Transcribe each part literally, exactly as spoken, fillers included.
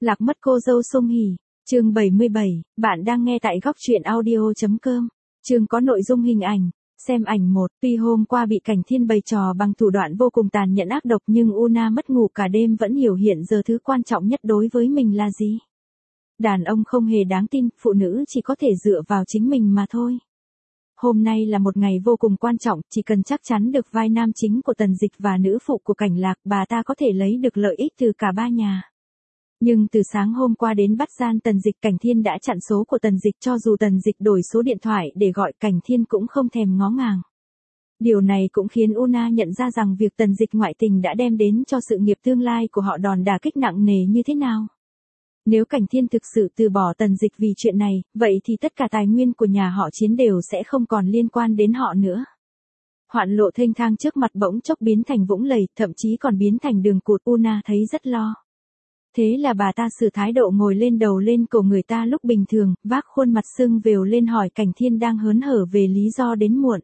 Lạc mất cô dâu Song Hỷ. Chương bảy mươi bảy, bạn đang nghe tại góc truyện audio chấm com. Chương có nội dung hình ảnh. Xem ảnh một. Tuy hôm qua bị Cảnh Thiên bày trò bằng thủ đoạn vô cùng tàn nhẫn ác độc, nhưng Una mất ngủ cả đêm vẫn hiểu hiện giờ thứ quan trọng nhất đối với mình là gì. Đàn ông không hề đáng tin, phụ nữ chỉ có thể dựa vào chính mình mà thôi. Hôm nay là một ngày vô cùng quan trọng, chỉ cần chắc chắn được vai nam chính của Tần Dịch và nữ phụ của Cảnh Lạc, bà ta có thể lấy được lợi ích từ cả ba nhà. Nhưng từ sáng hôm qua đến bắt gian Tần Dịch, Cảnh Thiên đã chặn số của Tần Dịch, cho dù Tần Dịch đổi số điện thoại để gọi Cảnh Thiên cũng không thèm ngó ngàng. Điều này cũng khiến Una nhận ra rằng việc Tần Dịch ngoại tình đã đem đến cho sự nghiệp tương lai của họ đòn đả kích nặng nề như thế nào. Nếu Cảnh Thiên thực sự từ bỏ Tần Dịch vì chuyện này, vậy thì tất cả tài nguyên của nhà họ Chiến đều sẽ không còn liên quan đến họ nữa. Hoạn lộ thênh thang trước mặt bỗng chốc biến thành vũng lầy, thậm chí còn biến thành đường cụt. Una thấy rất lo. Thế là bà ta xử thái độ ngồi lên đầu lên cổ người ta lúc bình thường, vác khuôn mặt sưng vèo lên hỏi Cảnh Thiên đang hớn hở về lý do đến muộn.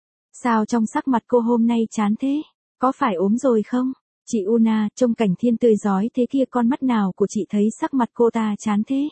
Sao trong sắc mặt cô hôm nay chán thế? Có phải ốm rồi không? Chị Una, trông Cảnh Thiên tươi rói thế kia, con mắt nào của chị thấy sắc mặt cô ta chán thế?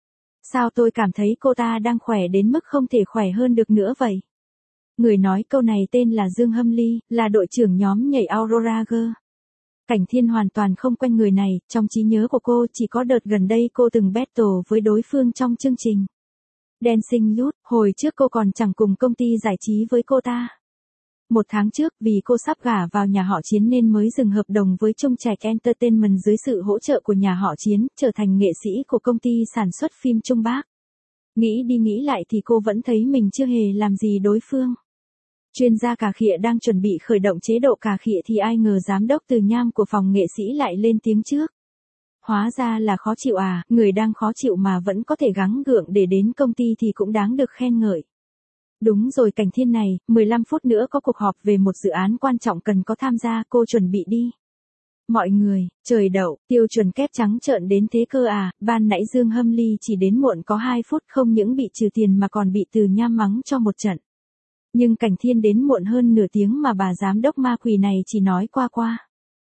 Sao tôi cảm thấy cô ta đang khỏe đến mức không thể khỏe hơn được nữa vậy? Người nói câu này tên là Dương Hâm Ly, là đội trưởng nhóm nhảy Aurora Girl. Cảnh Thiên hoàn toàn không quen người này, trong trí nhớ của cô chỉ có đợt gần đây cô từng battle với đối phương trong chương trình Dancing Youth, hồi trước cô còn chẳng cùng công ty giải trí với cô ta. Một tháng trước, vì cô sắp gả vào nhà họ Chiến nên mới dừng hợp đồng với Trung Trạch Entertainment dưới sự hỗ trợ của nhà họ Chiến, trở thành nghệ sĩ của công ty sản xuất phim Trung Bác. Nghĩ đi nghĩ lại thì cô vẫn thấy mình chưa hề làm gì đối phương. Chuyên gia cà khịa đang chuẩn bị khởi động chế độ cà khịa thì ai ngờ giám đốc Từ Nham của phòng nghệ sĩ lại lên tiếng trước. Hóa ra là khó chịu à, người đang khó chịu mà vẫn có thể gắng gượng để đến công ty thì cũng đáng được khen ngợi. Đúng rồi Cảnh Thiên này, mười lăm phút nữa có cuộc họp về một dự án quan trọng cần có tham gia, cô chuẩn bị đi. Mọi người, trời đậu, tiêu chuẩn kép trắng trợn đến thế cơ à, ban nãy Dương Hâm Ly chỉ đến muộn có hai phút, không những bị trừ tiền mà còn bị Từ Nham mắng cho một trận. Nhưng Cảnh Thiên đến muộn hơn nửa tiếng mà bà giám đốc ma quỷ này chỉ nói qua qua.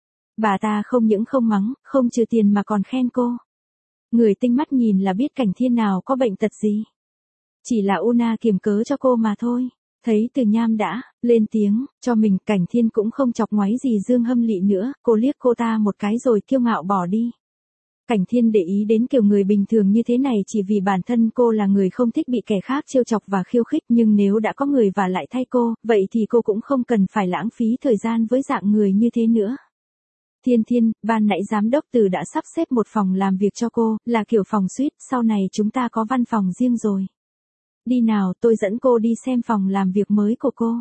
Bà ta không những không mắng, không trừ tiền mà còn khen cô. Người tinh mắt nhìn là biết Cảnh Thiên nào có bệnh tật gì. Chỉ là Una kiềm cớ cho cô mà thôi. Thấy Từ Nham đã lên tiếng cho mình, Cảnh Thiên cũng không chọc ngoáy gì Dương Hâm Lị nữa, cô liếc cô ta một cái rồi kiêu ngạo bỏ đi. Cảnh Thiên để ý đến kiểu người bình thường như thế này chỉ vì bản thân cô là người không thích bị kẻ khác trêu chọc và khiêu khích, nhưng nếu đã có người vả lại thay cô, vậy thì cô cũng không cần phải lãng phí thời gian với dạng người như thế nữa. Thiên Thiên, ban nãy giám đốc Từ đã sắp xếp một phòng làm việc cho cô, là kiểu phòng suite, sau này chúng ta có văn phòng riêng rồi. Đi nào, tôi dẫn cô đi xem phòng làm việc mới của cô.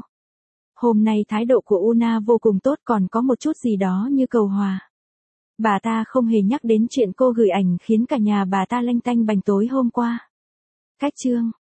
Hôm nay thái độ của Una vô cùng tốt, còn có một chút gì đó như cầu hòa. Bà ta không hề nhắc đến chuyện cô gửi ảnh khiến cả nhà bà ta lanh tanh bành tối hôm qua. Cách chương,